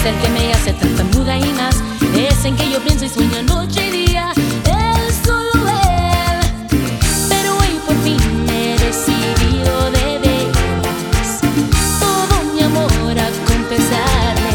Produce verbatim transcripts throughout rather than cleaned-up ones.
Es el que me hace tartamuda y más. Es en que yo pienso y sueño noche y día. Él, solo él. Pero hoy por fin me he decidido de veras todo mi amor a confesarle.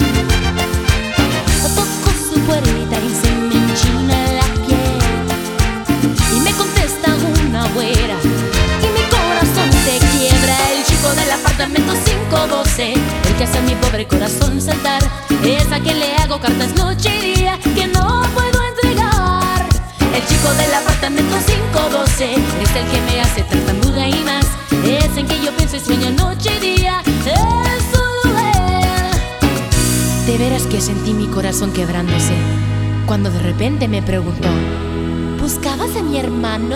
Toco su puerta y se me enchina la piel y me contesta una güera y mi corazón se quiebra. El chico del apartamento cinco doce, el que hace a mi pobre corazón saltar, es a quien le hago cartas noche y día que no puedo entregar. El chico del apartamento cinco doce es el que me hace tartamuda y más. Es en que yo pienso y sueño noche y día. Es solo él. De veras que sentí mi corazón quebrándose cuando de repente me preguntó: ¿buscabas a mi hermano?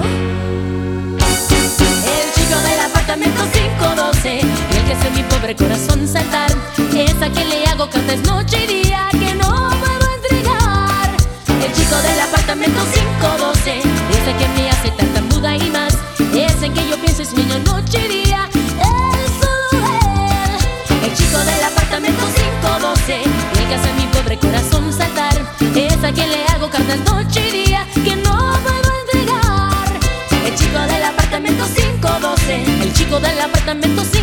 El chico del apartamento cinco doce, el que hace mi pobre corazón saltar, es a quien le hago cartas noche y día que no puedo entregar. El chico del apartamento cinco doce es el que me hace tartamuda y más. Es en que yo pienso y sueño noche y día. Es solo él. El chico del apartamento cinco doce, el que hace mi pobre corazón saltar, es a quien le hago cartas noche y día que no puedo entregar. El chico del apartamento cinco doce, el chico del apartamento